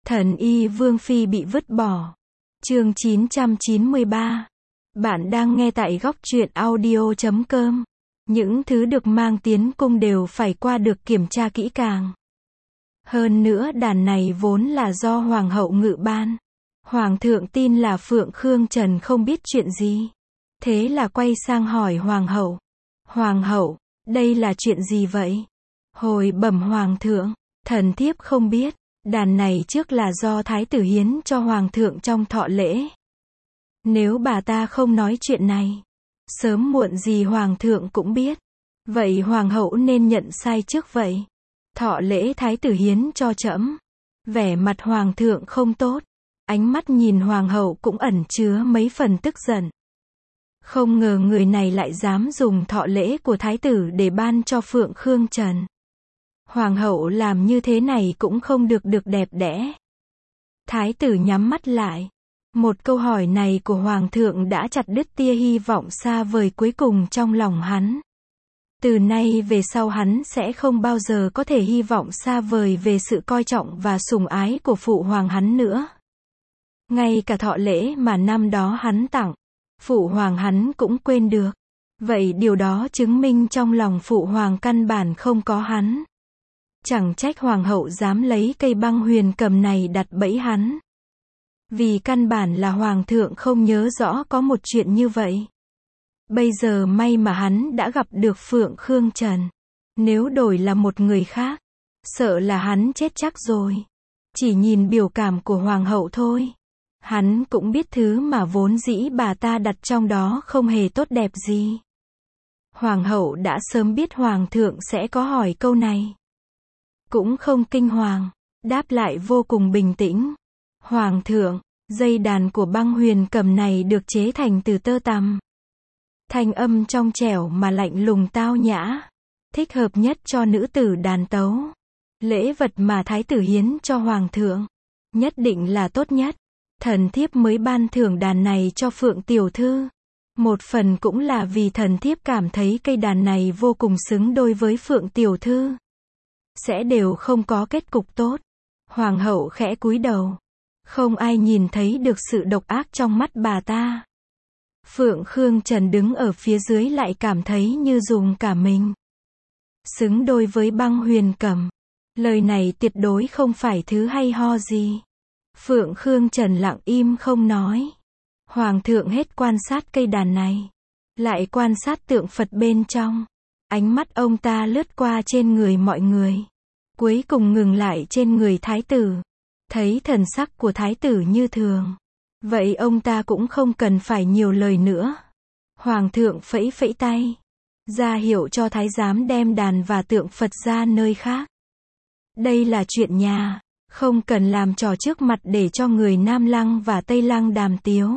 Thần y Vương Phi bị vứt bỏ. Chương 993. Bạn đang nghe tại góc truyện audio.com. Những thứ được mang tiến cung đều phải qua được kiểm tra kỹ càng. Hơn nữa đàn này vốn là do Hoàng hậu ngự ban. Hoàng thượng tin là Phượng Khương Trần không biết chuyện gì. Thế là quay sang hỏi Hoàng hậu. Hoàng hậu, đây là chuyện gì vậy? Hồi bẩm Hoàng thượng, thần thiếp không biết. Đàn này trước là do Thái tử hiến cho Hoàng thượng trong thọ lễ. Nếu bà ta không nói chuyện này, sớm muộn gì Hoàng thượng cũng biết. Vậy Hoàng hậu nên nhận sai trước vậy. Thọ lễ Thái tử hiến cho trẫm. Vẻ mặt Hoàng thượng không tốt. Ánh mắt nhìn Hoàng hậu cũng ẩn chứa mấy phần tức giận. Không ngờ người này lại dám dùng thọ lễ của Thái tử để ban cho Phượng Khương Trần. Hoàng hậu làm như thế này cũng không được đẹp đẽ. Thái tử nhắm mắt lại. Một câu hỏi này của Hoàng thượng đã chặt đứt tia hy vọng xa vời cuối cùng trong lòng hắn. Từ nay về sau hắn sẽ không bao giờ có thể hy vọng xa vời về sự coi trọng và sủng ái của phụ hoàng hắn nữa. Ngay cả thọ lễ mà năm đó hắn tặng, phụ hoàng hắn cũng quên được. Vậy điều đó chứng minh trong lòng phụ hoàng căn bản không có hắn. Chẳng trách Hoàng hậu dám lấy cây băng huyền cầm này đặt bẫy hắn. Vì căn bản là Hoàng thượng không nhớ rõ có một chuyện như vậy. Bây giờ may mà hắn đã gặp được Phượng Khương Trần. Nếu đổi là một người khác, sợ là hắn chết chắc rồi. Chỉ nhìn biểu cảm của Hoàng hậu thôi, hắn cũng biết thứ mà vốn dĩ bà ta đặt trong đó không hề tốt đẹp gì. Hoàng hậu đã sớm biết Hoàng thượng sẽ có hỏi câu này. Cũng không kinh hoàng, đáp lại vô cùng bình tĩnh. Hoàng thượng, dây đàn của băng huyền cầm này được chế thành từ tơ tằm. Thanh âm trong trẻo mà lạnh lùng tao nhã. Thích hợp nhất cho nữ tử đàn tấu. Lễ vật mà Thái tử hiến cho Hoàng thượng. Nhất định là tốt nhất. Thần thiếp mới ban thưởng đàn này cho Phượng tiểu thư. Một phần cũng là vì thần thiếp cảm thấy cây đàn này vô cùng xứng đôi với Phượng tiểu thư. Sẽ đều không có kết cục tốt. Hoàng hậu khẽ cúi đầu. Không ai nhìn thấy được sự độc ác trong mắt bà ta. Phượng Khương Trần đứng ở phía dưới lại cảm thấy như dùng cả mình. Xứng đôi với băng huyền cầm. Lời này tuyệt đối không phải thứ hay ho gì. Phượng Khương Trần lặng im không nói. Hoàng thượng hết quan sát cây đàn này. Lại quan sát tượng Phật bên trong. Ánh mắt ông ta lướt qua trên người mọi người. Cuối cùng ngừng lại trên người Thái tử. Thấy thần sắc của Thái tử như thường. Vậy ông ta cũng không cần phải nhiều lời nữa. Hoàng thượng phẩy phẩy tay. Ra hiệu cho thái giám đem đàn và tượng Phật ra nơi khác. Đây là chuyện nhà. Không cần làm trò trước mặt để cho người Nam Lăng và Tây Lăng đàm tiếu.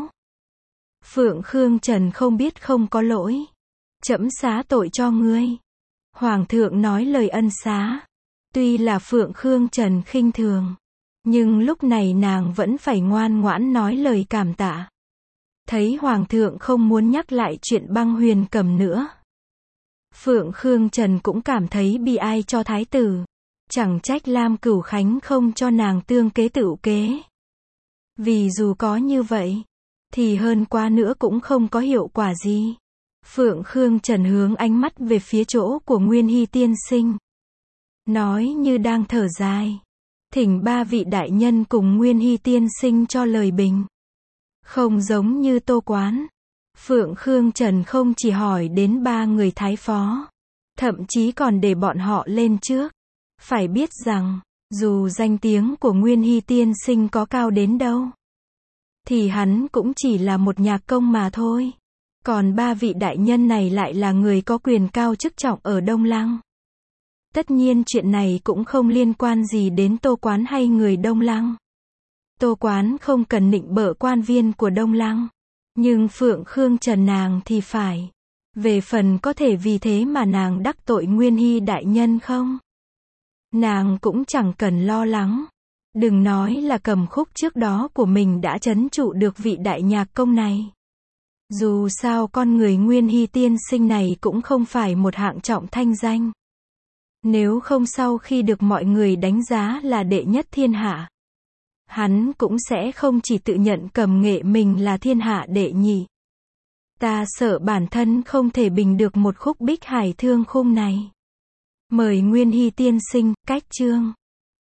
Phượng Khương Trần không biết không có lỗi. Trẫm xá tội cho ngươi. Hoàng thượng nói lời ân xá. Tuy là Phượng Khương Trần khinh thường. Nhưng lúc này nàng vẫn phải ngoan ngoãn nói lời cảm tạ. Thấy Hoàng thượng không muốn nhắc lại chuyện băng huyền cầm nữa. Phượng Khương Trần cũng cảm thấy bi ai cho thái tử. Chẳng trách Lam Cửu Khánh không cho nàng tương kế tựu kế. Vì dù có như vậy, thì hơn quá nữa cũng không có hiệu quả gì. Phượng Khương Trần hướng ánh mắt về phía chỗ của Nguyên Hy tiên sinh. Nói như đang thở dài. Thỉnh ba vị đại nhân cùng Nguyên Hy tiên sinh cho lời bình. Không giống như Tô Quán. Phượng Khương Trần không chỉ hỏi đến ba người thái phó. Thậm chí còn để bọn họ lên trước. Phải biết rằng, dù danh tiếng của Nguyên Hy tiên sinh có cao đến đâu, thì hắn cũng chỉ là một nhạc công mà thôi. Còn ba vị đại nhân này lại là người có quyền cao chức trọng ở Đông Lăng. Tất nhiên chuyện này cũng không liên quan gì đến Tô Quán hay người Đông Lăng. Tô Quán không cần nịnh bợ quan viên của Đông Lăng. Nhưng Phượng Khương Trần nàng thì phải. Về phần có thể vì thế mà nàng đắc tội Nguyên Hy đại nhân không? Nàng cũng chẳng cần lo lắng. Đừng nói là cầm khúc trước đó của mình đã trấn trụ được vị đại nhạc công này. Dù sao con người Nguyên Hy tiên sinh này cũng không phải một hạng trọng thanh danh. Nếu không sau khi được mọi người đánh giá là đệ nhất thiên hạ, hắn cũng sẽ không chỉ tự nhận cầm nghệ mình là thiên hạ đệ nhị. Ta sợ bản thân không thể bình được một khúc Bích Hải Thương Khung này. Mời Nguyên Hy tiên sinh, cách chương.